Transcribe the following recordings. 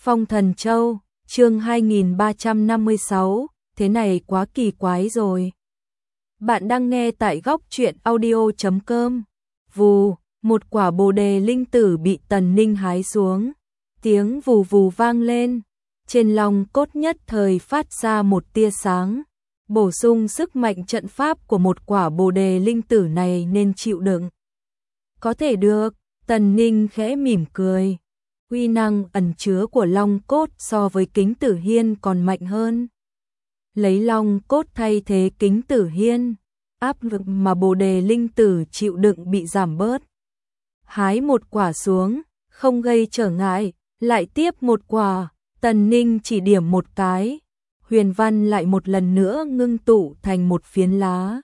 Phong Thần Châu, chương 2356, thế này quá kỳ quái rồi. Bạn đang nghe tại góc truyện audio.com. Vù, một quả bồ đề linh tử bị Tần Ninh hái xuống. Tiếng vù vù vang lên. Trên lòng cốt nhất thời phát ra một tia sáng. Bổ sung sức mạnh trận pháp của một quả bồ đề linh tử này nên chịu đựng. Có thể được, Tần Ninh khẽ mỉm cười. Uy năng ẩn chứa của long cốt so với Kính Tử Hiên còn mạnh hơn. Lấy long cốt thay thế Kính Tử Hiên, áp lực mà bồ đề linh tử chịu đựng bị giảm bớt. Hái một quả xuống, không gây trở ngại, lại tiếp một quả, Tần Ninh chỉ điểm một cái. Huyền văn lại một lần nữa ngưng tụ thành một phiến lá.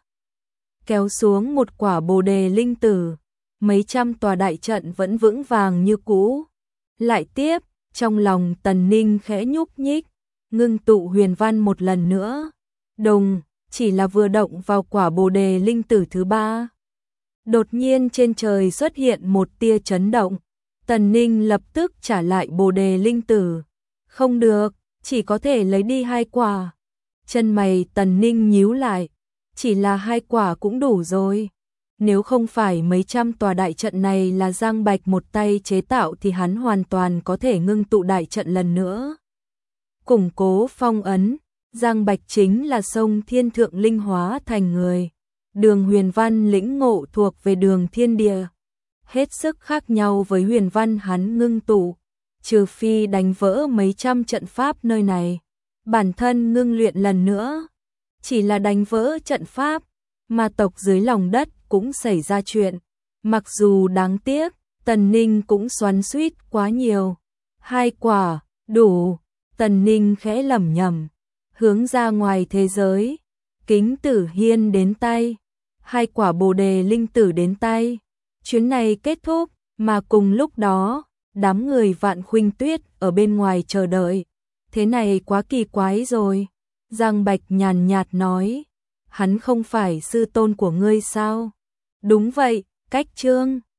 Kéo xuống một quả bồ đề linh tử, mấy trăm tòa đại trận vẫn vững vàng như cũ. Lại tiếp, trong lòng Tần Ninh khẽ nhúc nhích, ngưng tụ huyền văn một lần nữa. Đồng, chỉ là vừa động vào quả bồ đề linh tử thứ ba. Đột nhiên trên trời xuất hiện một tia chấn động. Tần Ninh lập tức trả lại bồ đề linh tử. Không được, chỉ có thể lấy đi 2 quả. Chân mày Tần Ninh nhíu lại, chỉ là 2 quả cũng đủ rồi. Nếu không phải mấy trăm tòa đại trận này là Giang Bạch một tay chế tạo thì hắn hoàn toàn có thể ngưng tụ đại trận lần nữa. Củng cố phong ấn, Giang Bạch chính là sông thiên thượng linh hóa thành người. Đường huyền văn lĩnh ngộ thuộc về đường thiên địa. Hết sức khác nhau với huyền văn hắn ngưng tụ. Trừ phi đánh vỡ mấy trăm trận pháp nơi này, bản thân ngưng luyện lần nữa. Chỉ là đánh vỡ trận pháp, ma tộc dưới lòng đất cũng xảy ra chuyện. Mặc dù đáng tiếc, Tần Ninh cũng xoắn xuýt quá nhiều. 2 quả, đủ. Tần Ninh khẽ lẩm nhẩm, hướng ra ngoài thế giới. Kính Tử Hiên đến tay, 2 quả bồ đề linh tử đến tay. Chuyến này kết thúc, mà cùng lúc đó, đám người Vạn Khuynh Tuyết ở bên ngoài chờ đợi. Thế này quá kỳ quái rồi. Giang Bạch nhàn nhạt nói, hắn không phải sư tôn của ngươi sao? Đúng vậy, Cách Trương.